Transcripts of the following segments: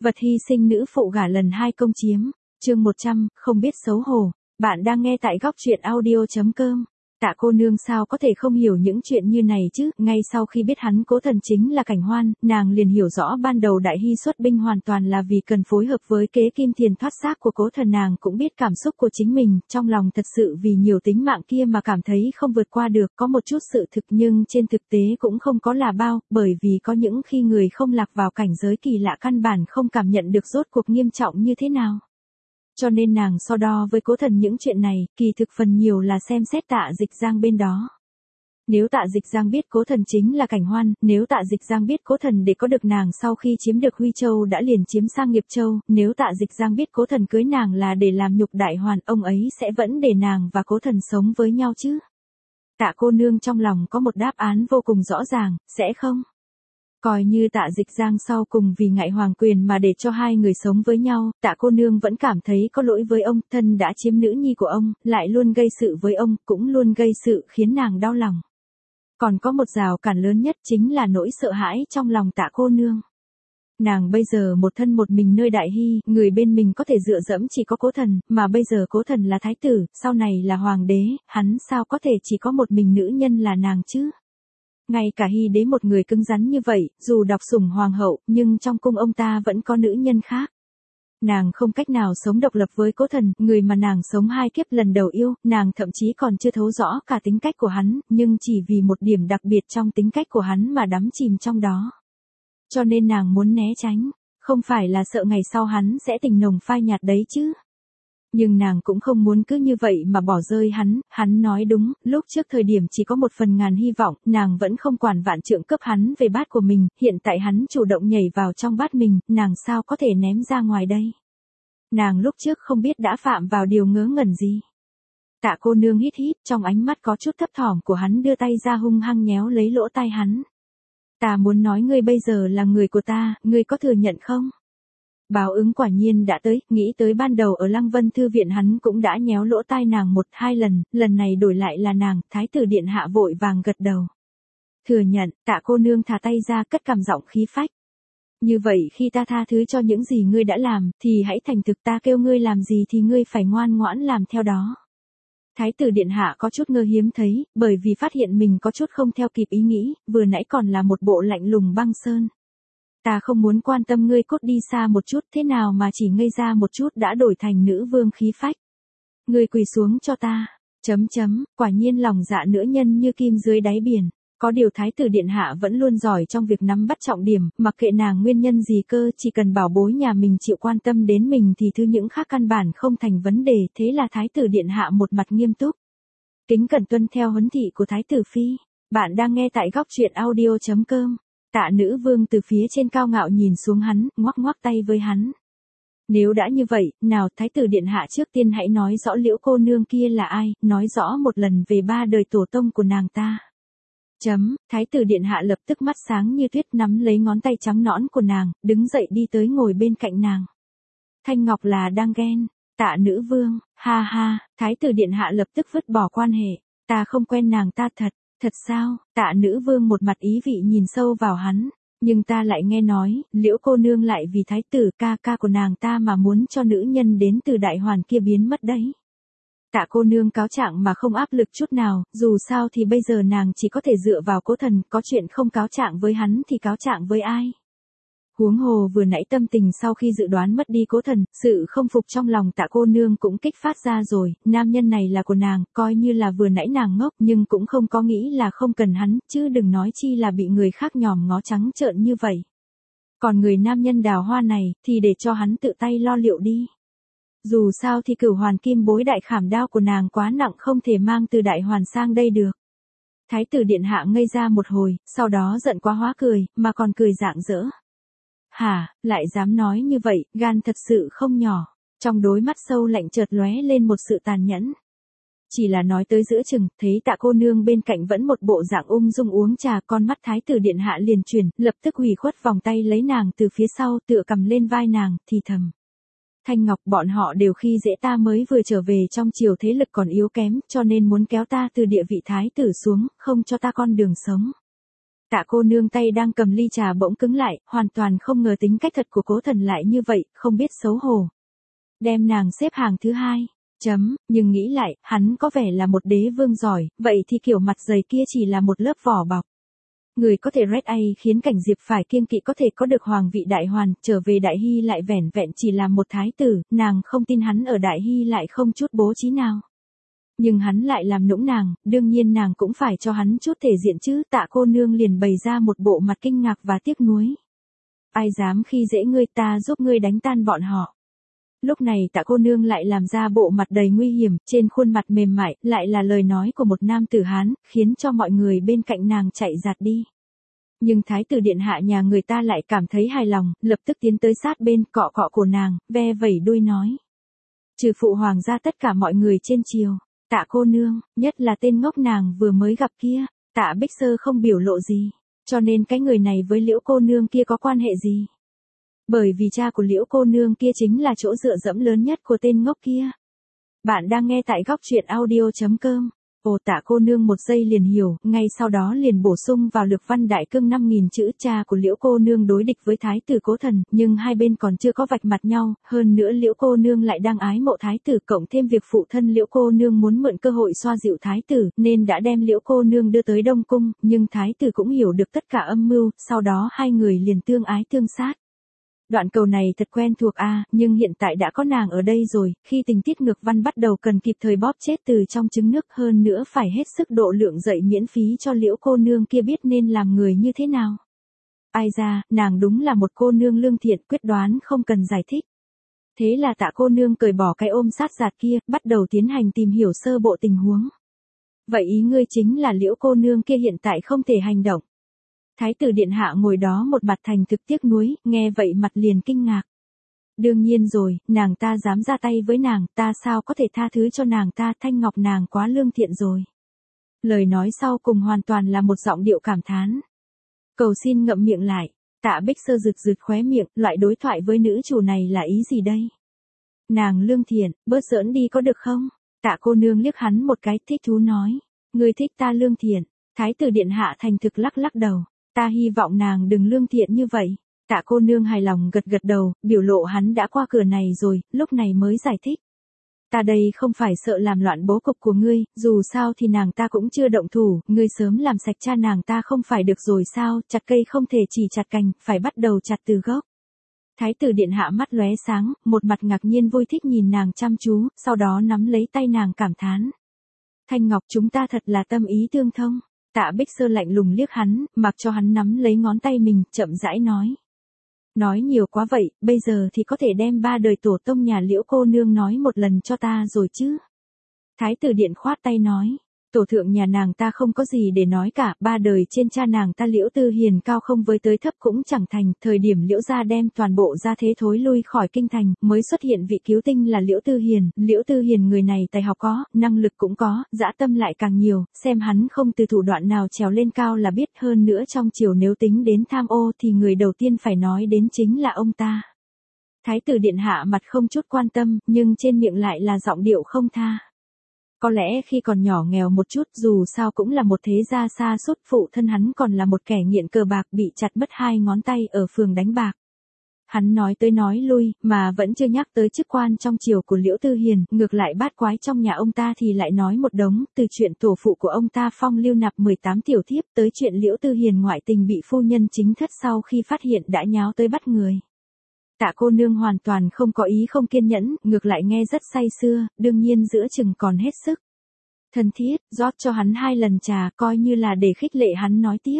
Vật hy sinh nữ phụ gả lần 2 công chiếm, chương 100, không biết xấu hổ. Bạn đang nghe tại góc truyện audio.com. Tạ cô nương sao có thể không hiểu những chuyện như này chứ, ngay sau khi biết hắn Cố Thần chính là Cảnh Hoan, nàng liền hiểu rõ ban đầu Đại Hy xuất binh hoàn toàn là vì cần phối hợp với kế Kim Thiền thoát xác của Cố Thần. Nàng cũng biết cảm xúc của chính mình, trong lòng thật sự vì nhiều tính mạng kia mà cảm thấy không vượt qua được, có một chút sự thực nhưng trên thực tế cũng không có là bao, bởi vì có những khi người không lạc vào cảnh giới kỳ lạ căn bản không cảm nhận được rốt cuộc nghiêm trọng như thế nào. Cho nên nàng so đo với Cố Thần những chuyện này, kỳ thực phần nhiều là xem xét Tạ Dịch Giang bên đó. Nếu Tạ Dịch Giang biết Cố Thần chính là Cảnh Hoan, nếu Tạ Dịch Giang biết Cố Thần để có được nàng sau khi chiếm được Huy Châu đã liền chiếm sang Nghiệp Châu, nếu Tạ Dịch Giang biết Cố Thần cưới nàng là để làm nhục Đại Hoàn, ông ấy sẽ vẫn để nàng và Cố Thần sống với nhau chứ? Tạ cô nương trong lòng có một đáp án vô cùng rõ ràng, sẽ không? Coi như Tạ Dịch Giang sau cùng vì ngại hoàng quyền mà để cho hai người sống với nhau, Tạ cô nương vẫn cảm thấy có lỗi với ông, thân đã chiếm nữ nhi của ông, lại luôn gây sự với ông, cũng luôn gây sự khiến nàng đau lòng. Còn có một rào cản lớn nhất chính là nỗi sợ hãi trong lòng Tạ cô nương. Nàng bây giờ một thân một mình nơi Đại Hy, người bên mình có thể dựa dẫm chỉ có Cố Thần, mà bây giờ Cố Thần là thái tử, sau này là hoàng đế, hắn sao có thể chỉ có một mình nữ nhân là nàng chứ? Ngay cả Hy đế một người cứng rắn như vậy, dù độc sủng hoàng hậu, nhưng trong cung ông ta vẫn có nữ nhân khác. Nàng không cách nào sống độc lập với Cố Thần, người mà nàng sống 2 kiếp lần đầu yêu, nàng thậm chí còn chưa thấu rõ cả tính cách của hắn, nhưng chỉ vì một điểm đặc biệt trong tính cách của hắn mà đắm chìm trong đó. Cho nên nàng muốn né tránh, không phải là sợ ngày sau hắn sẽ tình nồng phai nhạt đấy chứ. Nhưng nàng cũng không muốn cứ như vậy mà bỏ rơi hắn nói đúng, lúc trước thời điểm chỉ có 1/1000 hy vọng, nàng vẫn không quản vạn trượng cướp hắn về bát của mình, hiện tại hắn chủ động nhảy vào trong bát mình, nàng sao có thể ném ra ngoài đây? Nàng lúc trước không biết đã phạm vào điều ngớ ngẩn gì. Tạ cô nương hít hít, trong ánh mắt có chút thấp thỏm của hắn đưa tay ra hung hăng nhéo lấy lỗ tai hắn. Ta muốn nói ngươi bây giờ là người của ta, ngươi có thừa nhận không? Báo ứng quả nhiên đã tới, nghĩ tới ban đầu ở Lăng Vân Thư viện hắn cũng đã nhéo lỗ tai nàng 1-2 lần, lần này đổi lại là nàng, thái tử điện hạ vội vàng gật đầu. Thừa nhận, Tạ cô nương thả tay ra cất cằm giọng khí phách. Như vậy khi ta tha thứ cho những gì ngươi đã làm, thì hãy thành thực, ta kêu ngươi làm gì thì ngươi phải ngoan ngoãn làm theo đó. Thái tử điện hạ có chút ngơ hiếm thấy, bởi vì phát hiện mình có chút không theo kịp ý nghĩ, vừa nãy còn là một bộ lạnh lùng băng sơn. Ta không muốn quan tâm ngươi, cốt đi xa một chút, thế nào mà chỉ ngây ra một chút đã đổi thành nữ vương khí phách. Ngươi quỳ xuống cho ta. Quả nhiên lòng dạ nữ nhân như kim dưới đáy biển. Có điều thái tử điện hạ vẫn luôn giỏi trong việc nắm bắt trọng điểm, mặc kệ nàng nguyên nhân gì cơ, chỉ cần bảo bối nhà mình chịu quan tâm đến mình thì thứ những khác căn bản không thành vấn đề, thế là thái tử điện hạ một mặt nghiêm túc. Kính cẩn tuân theo huấn thị của thái tử phi. Bạn đang nghe tại góc truyện audio.com. Tạ nữ vương từ phía trên cao ngạo nhìn xuống hắn, ngoắc ngoắc tay với hắn. Nếu đã như vậy, nào thái tử điện hạ trước tiên hãy nói rõ Liễu cô nương kia là ai, nói rõ một lần về 3 đời tổ tông của nàng ta. Thái tử điện hạ lập tức mắt sáng như tuyết nắm lấy ngón tay trắng nõn của nàng, đứng dậy đi tới ngồi bên cạnh nàng. Thanh Ngọc là đang ghen. Tạ nữ vương, ha ha, thái tử điện hạ lập tức vứt bỏ quan hệ. Ta không quen nàng ta thật. Thật sao? Tạ nữ vương một mặt ý vị nhìn sâu vào hắn. Nhưng ta lại nghe nói, Liễu cô nương lại vì thái tử ca ca của nàng ta mà muốn cho nữ nhân đến từ Đại Hoàn kia biến mất đấy. Tạ cô nương cáo trạng mà không áp lực chút nào, dù sao thì bây giờ nàng chỉ có thể dựa vào Cố Thần, có chuyện không cáo trạng với hắn thì cáo trạng với ai? Huống hồ vừa nãy tâm tình sau khi dự đoán mất đi Cố Thần, sự không phục trong lòng Tạ cô nương cũng kích phát ra rồi, nam nhân này là của nàng, coi như là vừa nãy nàng ngốc nhưng cũng không có nghĩ là không cần hắn, chứ đừng nói chi là bị người khác nhòm ngó trắng trợn như vậy. Còn người nam nhân đào hoa này, thì để cho hắn tự tay lo liệu đi. Dù sao thì Cửu Hoàn Kim Bối đại khảm đao của nàng quá nặng không thể mang từ Đại Hoàn sang đây được. Thái tử điện hạ ngây ra một hồi, sau đó giận quá hóa cười, mà còn cười rạng rỡ. Hả, lại dám nói như vậy, gan thật sự không nhỏ. Trong đôi mắt sâu lạnh chợt lóe lên một sự tàn nhẫn. Chỉ là nói tới giữa chừng, thấy Tạ cô nương bên cạnh vẫn một bộ dạng ung dung uống trà, con mắt thái tử điện hạ liền chuyển, lập tức ủy khuất vòng tay lấy nàng từ phía sau, tựa cầm lên vai nàng, thì thầm. Thanh Ngọc, bọn họ đều khi dễ ta mới vừa trở về trong triều, thế lực còn yếu kém, cho nên muốn kéo ta từ địa vị thái tử xuống, không cho ta con đường sống. Tạ cô nương tay đang cầm ly trà bỗng cứng lại, hoàn toàn không ngờ tính cách thật của Cố Thần lại như vậy, không biết xấu hổ. Đem nàng xếp hàng thứ hai. Nhưng nghĩ lại, hắn có vẻ là một đế vương giỏi, vậy thì kiểu mặt dày kia chỉ là một lớp vỏ bọc. Người có thể red A khiến Cảnh Diệp phải kiêng kỵ có thể có được hoàng vị Đại Hoàn, trở về Đại Hy lại vẻn vẹn chỉ là một thái tử, nàng không tin hắn ở Đại Hy lại không chút bố trí nào. Nhưng hắn lại làm nũng nàng, đương nhiên nàng cũng phải cho hắn chút thể diện chứ. Tạ cô nương liền bày ra một bộ mặt kinh ngạc và tiếc nuối. Ai dám khi dễ ngươi, ta giúp ngươi đánh tan bọn họ. Lúc này Tạ cô nương lại làm ra bộ mặt đầy nguy hiểm, trên khuôn mặt mềm mại, lại là lời nói của một nam tử Hán, khiến cho mọi người bên cạnh nàng chạy giạt đi. Nhưng thái tử điện hạ nhà người ta lại cảm thấy hài lòng, lập tức tiến tới sát bên, cọ cọ cổ nàng, ve vẩy đuôi nói. Trừ phụ hoàng ra tất cả mọi người trên triều, Tạ cô nương, nhất là tên ngốc nàng vừa mới gặp kia, Tạ Bích Sơ không biểu lộ gì, cho nên cái người này với Liễu cô nương kia có quan hệ gì? Bởi vì cha của Liễu cô nương kia chính là chỗ dựa dẫm lớn nhất của tên ngốc kia. Bạn đang nghe tại góc truyện audio.com. Ồ, Tạ cô nương một giây liền hiểu, ngay sau đó liền bổ sung vào lược văn đại cương 5.000 chữ. Cha của Liễu cô nương đối địch với thái tử Cố Thần, nhưng hai bên còn chưa có vạch mặt nhau, hơn nữa Liễu cô nương lại đang ái mộ thái tử, cộng thêm việc phụ thân Liễu cô nương muốn mượn cơ hội xoa dịu thái tử, nên đã đem Liễu cô nương đưa tới Đông cung, nhưng thái tử cũng hiểu được tất cả âm mưu, sau đó hai người liền tương ái tương sát. Đoạn cầu này thật quen thuộc nhưng hiện tại đã có nàng ở đây rồi, khi tình tiết ngược văn bắt đầu cần kịp thời bóp chết từ trong trứng nước, hơn nữa phải hết sức độ lượng dạy miễn phí cho Liễu cô nương kia biết nên làm người như thế nào. Ai ra, nàng đúng là một cô nương lương thiện, quyết đoán không cần giải thích. Thế là Tạ cô nương cởi bỏ cái ôm sát giạt kia, bắt đầu tiến hành tìm hiểu sơ bộ tình huống. Vậy ý ngươi chính là Liễu cô nương kia hiện tại không thể hành động. Thái tử điện hạ ngồi đó một mặt thành thực tiếc nuối, nghe vậy mặt liền kinh ngạc. Đương nhiên rồi, nàng ta dám ra tay với nàng, ta sao có thể tha thứ cho nàng ta, Thanh Ngọc nàng quá lương thiện rồi. Lời nói sau cùng hoàn toàn là một giọng điệu cảm thán. Cầu xin ngậm miệng lại, Tạ Bích Sơ rực rực khóe miệng, loại đối thoại với nữ chủ này là ý gì đây? Nàng lương thiện, bớt giỡn đi có được không? Tạ cô nương liếc hắn một cái, thích thú nói. Ngươi thích ta lương thiện. Thái tử điện hạ thành thực lắc lắc đầu. Ta hy vọng nàng đừng lương thiện như vậy. Tạ cô nương hài lòng gật gật đầu, biểu lộ hắn đã qua cửa này rồi, lúc này mới giải thích. Ta đây không phải sợ làm loạn bố cục của ngươi, dù sao thì nàng ta cũng chưa động thủ, ngươi sớm làm sạch cha nàng ta không phải được rồi sao, chặt cây không thể chỉ chặt cành, phải bắt đầu chặt từ gốc. Thái tử điện hạ mắt lóe sáng, một mặt ngạc nhiên vui thích nhìn nàng chăm chú, sau đó nắm lấy tay nàng cảm thán. Thanh Ngọc, chúng ta thật là tâm ý tương thông. Tạ Bích Sơ lạnh lùng liếc hắn, mặc cho hắn nắm lấy ngón tay mình, chậm rãi nói. Nói nhiều quá vậy, bây giờ thì có thể đem 3 đời tổ tông nhà Liễu cô nương nói một lần cho ta rồi chứ. Thái tử điện khoát tay nói. Tổ thượng nhà nàng ta không có gì để nói cả, 3 đời trên cha nàng ta Liễu Tư Hiền cao không với tới thấp cũng chẳng thành, thời điểm Liễu gia đem toàn bộ gia thế thối lui khỏi kinh thành, mới xuất hiện vị cứu tinh là Liễu Tư Hiền người này tài học có, năng lực cũng có, dã tâm lại càng nhiều, xem hắn không từ thủ đoạn nào trèo lên cao là biết, hơn nữa trong triều nếu tính đến tham ô thì người đầu tiên phải nói đến chính là ông ta. Thái tử điện hạ mặt không chút quan tâm, nhưng trên miệng lại là giọng điệu không tha. Có lẽ khi còn nhỏ nghèo một chút, dù sao cũng là một thế gia xa sút, phụ thân hắn còn là một kẻ nghiện cờ bạc, bị chặt mất 2 ngón tay ở phường đánh bạc. Hắn nói tới nói lui, mà vẫn chưa nhắc tới chức quan trong triều của Liễu Tư Hiền, ngược lại bát quái trong nhà ông ta thì lại nói một đống, từ chuyện tổ phụ của ông ta phong lưu nạp 18 tiểu thiếp, tới chuyện Liễu Tư Hiền ngoại tình bị phu nhân chính thất sau khi phát hiện đã nháo tới bắt người. Tạ cô nương hoàn toàn không có ý không kiên nhẫn, ngược lại nghe rất say sưa, đương nhiên giữa chừng còn hết sức. Thân thiết, rót cho hắn 2 lần trà, coi như là để khích lệ hắn nói tiếp.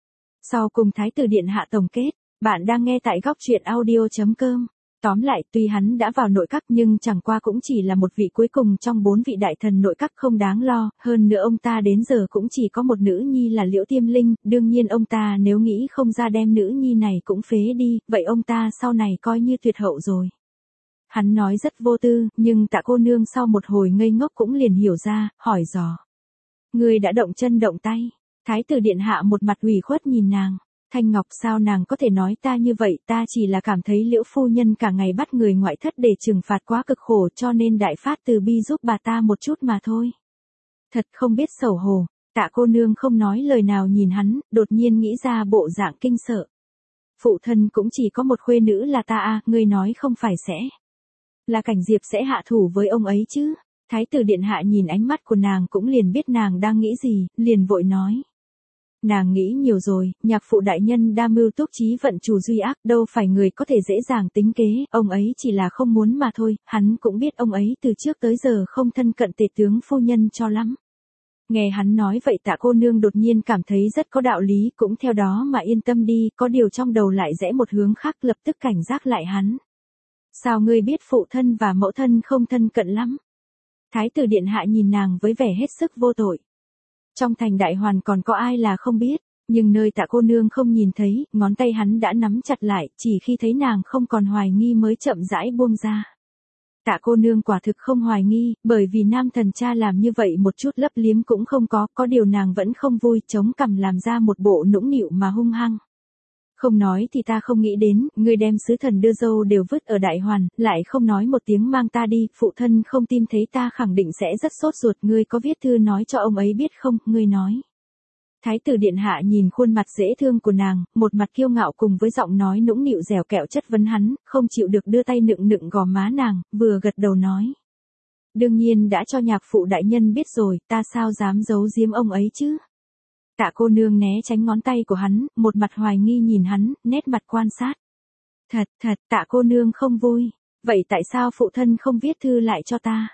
Sau cùng thái tử điện hạ tổng kết, bạn đang nghe tại góc truyện audio.com. Tóm lại, tuy hắn đã vào nội các nhưng chẳng qua cũng chỉ là một vị cuối cùng trong 4 vị đại thần nội các không đáng lo, hơn nữa ông ta đến giờ cũng chỉ có một nữ nhi là Liễu Tiêm Linh, đương nhiên ông ta nếu nghĩ không ra đem nữ nhi này cũng phế đi, vậy ông ta sau này coi như tuyệt hậu rồi. Hắn nói rất vô tư, nhưng Tạ cô nương sau một hồi ngây ngốc cũng liền hiểu ra, hỏi dò. Người đã động chân động tay. Thái tử điện hạ một mặt ủy khuất nhìn nàng. Thanh Ngọc, sao nàng có thể nói ta như vậy, ta chỉ là cảm thấy Liễu phu nhân cả ngày bắt người ngoại thất để trừng phạt quá cực khổ cho nên đại phát từ bi giúp bà ta một chút mà thôi. Thật không biết xấu hổ. Tạ cô nương không nói lời nào nhìn hắn, đột nhiên nghĩ ra bộ dạng kinh sợ. Phụ thân cũng chỉ có một khuê nữ là ta à, ngươi nói không phải sẽ là Cảnh Diệp sẽ hạ thủ với ông ấy chứ? Thái tử điện hạ nhìn ánh mắt của nàng cũng liền biết nàng đang nghĩ gì, liền vội nói. Nàng nghĩ nhiều rồi, nhạc phụ đại nhân đa mưu túc trí vận chủ duy ác, đâu phải người có thể dễ dàng tính kế, ông ấy chỉ là không muốn mà thôi, hắn cũng biết ông ấy từ trước tới giờ không thân cận tể tướng phu nhân cho lắm. Nghe hắn nói vậy Tạ cô nương đột nhiên cảm thấy rất có đạo lý, cũng theo đó mà yên tâm đi, có điều trong đầu lại rẽ một hướng khác, lập tức cảnh giác lại hắn. Sao ngươi biết phụ thân và mẫu thân không thân cận lắm? Thái tử điện hạ nhìn nàng với vẻ hết sức vô tội. Trong thành Đại Hoàn còn có ai là không biết, nhưng nơi Tạ cô nương không nhìn thấy, ngón tay hắn đã nắm chặt lại, chỉ khi thấy nàng không còn hoài nghi mới chậm rãi buông ra. Tạ cô nương quả thực không hoài nghi, bởi vì nam thần cha làm như vậy một chút lấp liếm cũng không có điều nàng vẫn không vui, chống cằm làm ra một bộ nũng nịu mà hung hăng. Không nói thì ta không nghĩ đến, ngươi đem sứ thần đưa dâu đều vứt ở Đại Hoàn, lại không nói một tiếng mang ta đi, phụ thân không tin thấy ta khẳng định sẽ rất sốt ruột, ngươi có viết thư nói cho ông ấy biết không, ngươi nói. Thái tử điện hạ nhìn khuôn mặt dễ thương của nàng, một mặt kiêu ngạo cùng với giọng nói nũng nịu dẻo kẹo chất vấn hắn, không chịu được đưa tay nựng nựng gò má nàng, vừa gật đầu nói. Đương nhiên đã cho nhạc phụ đại nhân biết rồi, ta sao dám giấu giếm ông ấy chứ? Tạ cô nương né tránh ngón tay của hắn, một mặt hoài nghi nhìn hắn, nét mặt quan sát. Thật, Tạ cô nương không vui. Vậy tại sao phụ thân không viết thư lại cho ta?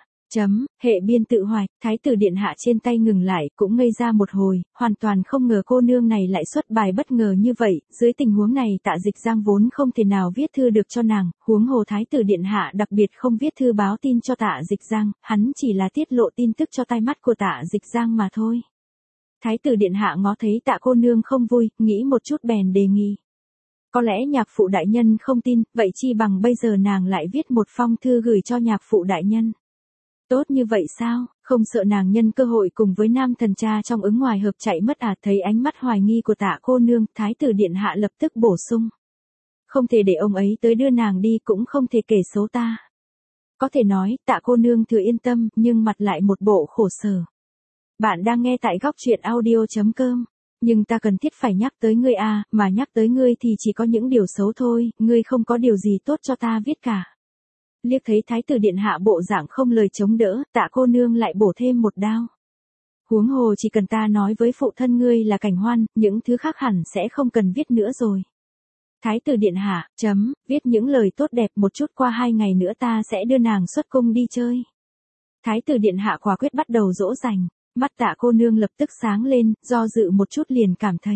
Hệ biên tự hoài, thái tử điện hạ trên tay ngừng lại, cũng ngây ra một hồi, hoàn toàn không ngờ cô nương này lại xuất bài bất ngờ như vậy, dưới tình huống này Tạ Dịch Giang vốn không thể nào viết thư được cho nàng, huống hồ thái tử điện hạ đặc biệt không viết thư báo tin cho Tạ Dịch Giang, hắn chỉ là tiết lộ tin tức cho tai mắt của Tạ Dịch Giang mà thôi. Thái tử điện hạ ngó thấy Tạ cô nương không vui, nghĩ một chút bèn đề nghị. Có lẽ nhạc phụ đại nhân không tin, vậy chi bằng bây giờ nàng lại viết một phong thư gửi cho nhạc phụ đại nhân. Tốt như vậy sao, không sợ nàng nhân cơ hội cùng với nam thần cha trong ứng ngoài hợp chạy mất à? Thấy ánh mắt hoài nghi của Tạ cô nương, thái tử điện hạ lập tức bổ sung. Không thể để ông ấy tới đưa nàng đi, cũng không thể kể xấu ta. Có thể nói, Tạ cô nương thừa yên tâm, nhưng mặt lại một bộ khổ sở. Bạn đang nghe tại góc truyện audio.com. Nhưng ta cần thiết phải nhắc tới ngươi à, mà nhắc tới ngươi thì chỉ có những điều xấu thôi, ngươi không có điều gì tốt cho ta viết cả. Liếc thấy thái tử điện hạ bộ dạng không lời chống đỡ, Tạ cô nương lại bổ thêm một đao. Huống hồ chỉ cần ta nói với phụ thân ngươi là Cảnh Hoan, những thứ khác hẳn sẽ không cần viết nữa rồi. Thái tử điện hạ, viết những lời tốt đẹp một chút, qua 2 ngày nữa ta sẽ đưa nàng xuất cung đi chơi. Thái tử điện hạ quả quyết bắt đầu dỗ dành. Mắt Tạ cô nương lập tức sáng lên, do dự một chút liền cảm thấy.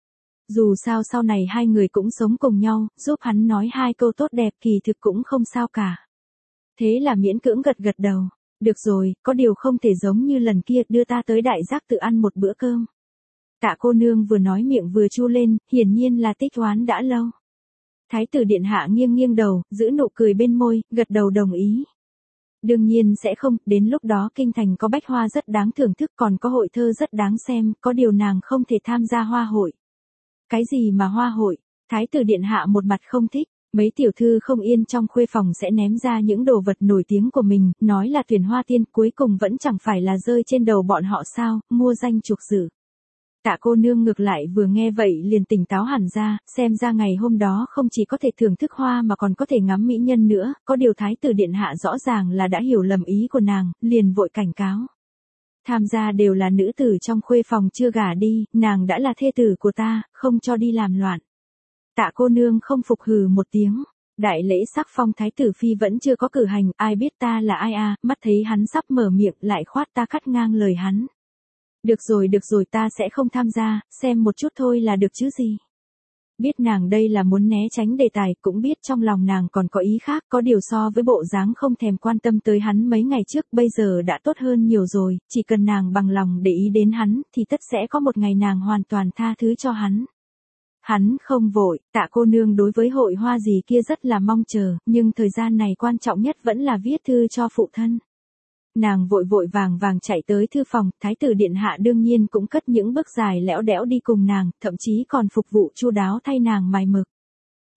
Dù sao sau này hai người cũng sống cùng nhau, giúp hắn nói 2 câu tốt đẹp kỳ thực cũng không sao cả. Thế là miễn cưỡng gật đầu. Được rồi, có điều không thể giống như lần kia, đưa ta tới Đại Giác tự ăn một bữa cơm. Tạ cô nương vừa nói miệng vừa chu lên, hiển nhiên là tích oán đã lâu. Thái tử điện hạ nghiêng đầu, giữ nụ cười bên môi, gật đầu đồng ý. Đương nhiên sẽ không, đến lúc đó kinh thành có bách hoa rất đáng thưởng thức, còn có hội thơ rất đáng xem, có điều nàng không thể tham gia hoa hội. Cái gì mà hoa hội? Thái tử điện hạ một mặt không thích, mấy tiểu thư không yên trong khuê phòng sẽ ném ra những đồ vật nổi tiếng của mình, nói là tuyển hoa tiên, cuối cùng vẫn chẳng phải là rơi trên đầu bọn họ sao, mua danh chuộc sử. Tạ cô nương ngược lại vừa nghe vậy liền tỉnh táo hẳn ra, xem ra ngày hôm đó không chỉ có thể thưởng thức hoa mà còn có thể ngắm mỹ nhân nữa, có điều thái tử điện hạ rõ ràng là đã hiểu lầm ý của nàng, liền vội cảnh cáo. Tham gia đều là nữ tử trong khuê phòng chưa gả đi, nàng đã là thê tử của ta, không cho đi làm loạn. Tạ cô nương không phục hừ một tiếng. Đại lễ sắc phong thái tử phi vẫn chưa có cử hành, ai biết ta là ai à, mắt thấy hắn sắp mở miệng lại khoát ta cắt ngang lời hắn. Được rồi ta sẽ không tham gia, xem một chút thôi là được chứ gì. Biết nàng đây là muốn né tránh đề tài, cũng biết trong lòng nàng còn có ý khác, có điều so với bộ dáng không thèm quan tâm tới hắn mấy ngày trước bây giờ đã tốt hơn nhiều rồi, chỉ cần nàng bằng lòng để ý đến hắn, thì tất sẽ có một ngày nàng hoàn toàn tha thứ cho hắn. Hắn không vội, Tạ cô nương đối với hội hoa gì kia rất là mong chờ, nhưng thời gian này quan trọng nhất vẫn là viết thư cho phụ thân. Nàng vội vàng chạy tới thư phòng, thái tử điện hạ đương nhiên cũng cất những bước dài lẽo đẽo đi cùng nàng, thậm chí còn phục vụ chu đáo thay nàng mài mực.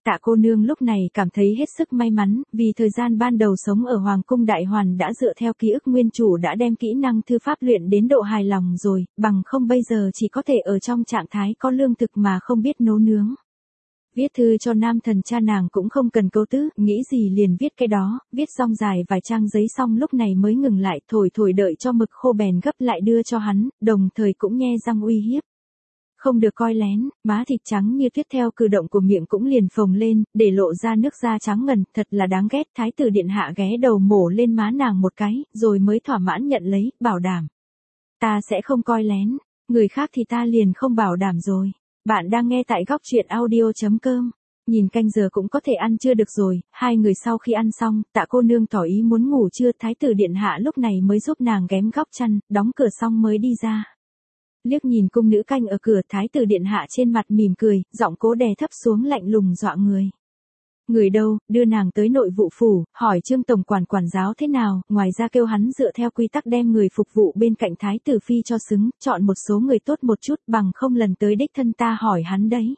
Tạ cô nương lúc này cảm thấy hết sức may mắn, vì thời gian ban đầu sống ở Hoàng cung Đại Hoàn đã dựa theo ký ức nguyên chủ đã đem kỹ năng thư pháp luyện đến độ hài lòng rồi, bằng không bây giờ chỉ có thể ở trong trạng thái có lương thực mà không biết nấu nướng. Viết thư cho nam thần cha nàng cũng không cần câu tứ, nghĩ gì liền viết cái đó, viết xong dài vài trang giấy xong lúc này mới ngừng lại, thổi đợi cho mực khô bèn gấp lại đưa cho hắn, đồng thời cũng nhe răng uy hiếp. Không được coi lén, má thịt trắng như tuyết theo cử động của miệng cũng liền phồng lên, để lộ ra nước da trắng ngần, thật là đáng ghét. Thái tử điện hạ ghé đầu mổ lên má nàng một cái, rồi mới thỏa mãn nhận lấy, bảo đảm. Ta sẽ không coi lén, người khác thì ta liền không bảo đảm rồi. Bạn đang nghe tại góc truyện audio.com. Nhìn canh giờ cũng có thể ăn trưa được rồi, hai người sau khi ăn xong, Tạ cô nương tỏ ý muốn ngủ trưa, thái tử điện hạ lúc này mới giúp nàng ghém góc chăn, đóng cửa xong mới đi ra. Liếc nhìn cung nữ canh ở cửa, thái tử điện hạ trên mặt mỉm cười, giọng cố đè thấp xuống lạnh lùng dọa người. Người đâu, đưa nàng tới nội vụ phủ, hỏi Trương tổng quản giáo thế nào, ngoài ra kêu hắn dựa theo quy tắc đem người phục vụ bên cạnh thái tử phi cho xứng, chọn một số người tốt một chút, bằng không lần tới đích thân ta hỏi hắn đấy.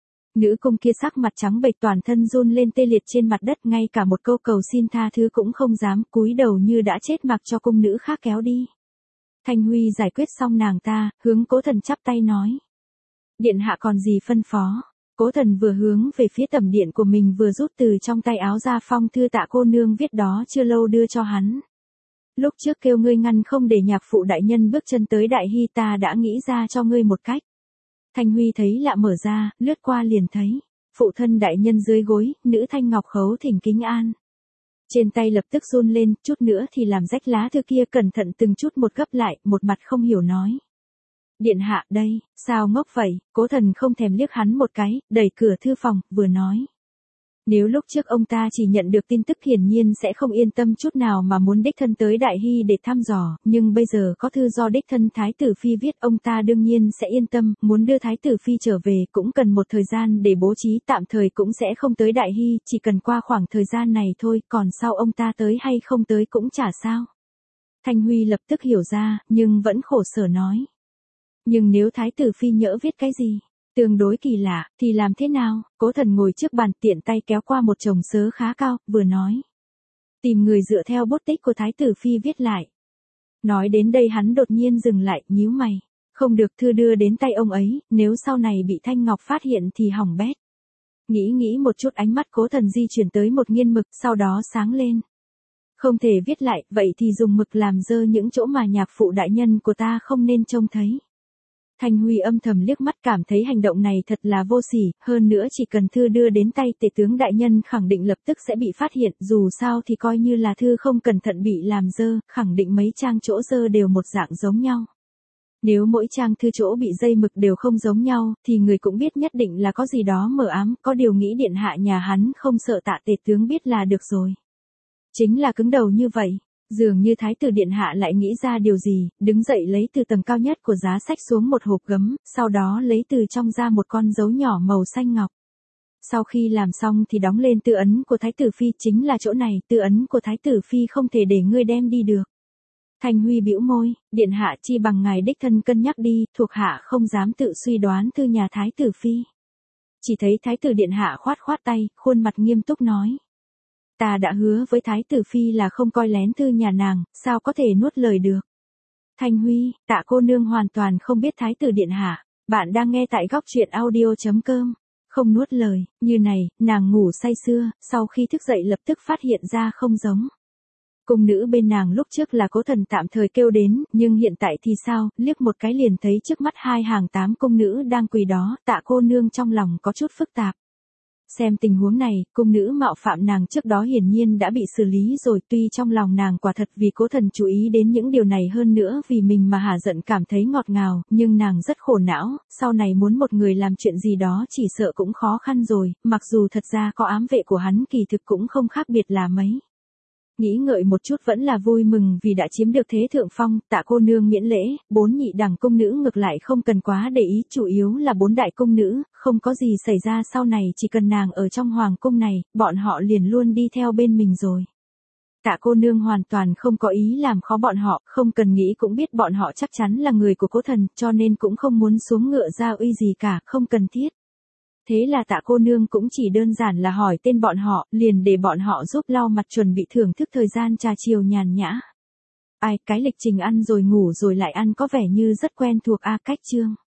Nữ cung kia sắc mặt trắng bệch, toàn thân run lên tê liệt trên mặt đất, ngay cả một câu cầu xin tha thứ cũng không dám, cúi đầu như đã chết, mặc cho cung nữ khác kéo đi. Thanh Huy giải quyết xong nàng ta, hướng Cố Thần chắp tay nói. Điện hạ còn gì phân phó? Cố Thần vừa hướng về phía tẩm điện của mình vừa rút từ trong tay áo ra phong thư Tạ cô nương viết đó chưa lâu đưa cho hắn. Lúc trước kêu ngươi ngăn không để nhạc phụ đại nhân bước chân tới Đại Hy, ta đã nghĩ ra cho ngươi một cách. Thanh Huy thấy lạ mở ra, lướt qua liền thấy. Phụ thân đại nhân dưới gối, nữ thanh ngọc khấu thỉnh kính an. Trên tay lập tức run lên, chút nữa thì làm rách lá thư kia, cẩn thận từng chút một gấp lại, một mặt không hiểu nói. Điện hạ đây, sao ngốc vậy? Cố Thần không thèm liếc hắn một cái, đẩy cửa thư phòng, vừa nói. Nếu lúc trước ông ta chỉ nhận được tin tức hiển nhiên sẽ không yên tâm chút nào mà muốn đích thân tới Đại Hy để thăm dò, nhưng bây giờ có thư do đích thân Thái tử Phi viết, ông ta đương nhiên sẽ yên tâm, muốn đưa Thái tử Phi trở về cũng cần một thời gian để bố trí, tạm thời cũng sẽ không tới Đại Hy, chỉ cần qua khoảng thời gian này thôi, còn sau ông ta tới hay không tới cũng chả sao. Thanh Huy lập tức hiểu ra, nhưng vẫn khổ sở nói. Nhưng nếu Thái tử Phi nhỡ viết cái gì? Tương đối kỳ lạ, thì làm thế nào? Cố Thần ngồi trước bàn tiện tay kéo qua một chồng sớ khá cao, vừa nói. Tìm người dựa theo bút tích của Thái tử Phi viết lại. Nói đến đây hắn đột nhiên dừng lại, nhíu mày. Không được, thư đưa đến tay ông ấy, nếu sau này bị Thanh Ngọc phát hiện thì hỏng bét. Nghĩ một chút, ánh mắt Cố Thần di chuyển tới một nghiên mực, sau đó sáng lên. Không thể viết lại, vậy thì dùng mực làm dơ những chỗ mà nhạc phụ đại nhân của ta không nên trông thấy. Thanh Huy âm thầm liếc mắt, cảm thấy hành động này thật là vô sỉ, hơn nữa chỉ cần thư đưa đến tay tể tướng đại nhân khẳng định lập tức sẽ bị phát hiện, dù sao thì coi như là thư không cẩn thận bị làm dơ, khẳng định mấy trang chỗ dơ đều một dạng giống nhau. Nếu mỗi trang thư chỗ bị dây mực đều không giống nhau, thì người cũng biết nhất định là có gì đó mờ ám, có điều nghĩ điện hạ nhà hắn không sợ Tạ tể tướng biết là được rồi. Chính là cứng đầu như vậy. Dường như thái tử điện hạ lại nghĩ ra điều gì, đứng dậy lấy từ tầng cao nhất của giá sách xuống một hộp gấm, sau đó lấy từ trong ra một con dấu nhỏ màu xanh ngọc. Sau khi làm xong thì đóng lên tư ấn của thái tử phi, chính là chỗ này, tư ấn của thái tử phi không thể để ngươi đem đi được. Thanh Huy bĩu môi, điện hạ chi bằng ngài đích thân cân nhắc đi, thuộc hạ không dám tự suy đoán thư nhà thái tử phi. Chỉ thấy thái tử điện hạ khoát khoát tay, khuôn mặt nghiêm túc nói. Ta đã hứa với thái tử phi là không coi lén thư nhà nàng, sao có thể nuốt lời được. Thanh Huy, Tạ cô nương hoàn toàn không biết thái tử điện hạ. Bạn đang nghe tại góc truyện audio.com. Không nuốt lời, như này, nàng ngủ say sưa, sau khi thức dậy lập tức phát hiện ra không giống. Cung nữ bên nàng lúc trước là Cố Thần tạm thời kêu đến, nhưng hiện tại thì sao, liếc một cái liền thấy trước mắt hai hàng 8 cung nữ đang quỳ đó, Tạ cô nương trong lòng có chút phức tạp. Xem tình huống này, cung nữ mạo phạm nàng trước đó hiển nhiên đã bị xử lý rồi, tuy trong lòng nàng quả thật vì Cố Thần chú ý đến những điều này hơn nữa vì mình mà hả giận cảm thấy ngọt ngào, nhưng nàng rất khổ não, sau này muốn một người làm chuyện gì đó chỉ sợ cũng khó khăn rồi, mặc dù thật ra có ám vệ của hắn kỳ thực cũng không khác biệt là mấy. Nghĩ ngợi một chút vẫn là vui mừng vì đã chiếm được thế thượng phong, Tạ cô nương miễn lễ, 4 nhị đẳng cung nữ ngược lại không cần quá để ý, chủ yếu là 4 đại cung nữ, không có gì xảy ra sau này chỉ cần nàng ở trong hoàng cung này, bọn họ liền luôn đi theo bên mình rồi. Tạ cô nương hoàn toàn không có ý làm khó bọn họ, không cần nghĩ cũng biết bọn họ chắc chắn là người của Cố Thần, cho nên cũng không muốn xuống ngựa ra uy gì cả, không cần thiết. Thế là Tạ cô nương cũng chỉ đơn giản là hỏi tên bọn họ, liền để bọn họ giúp lau mặt chuẩn bị thưởng thức thời gian trà chiều nhàn nhã. Ai, cái lịch trình ăn rồi ngủ rồi lại ăn có vẻ như rất quen thuộc a Cách Trương.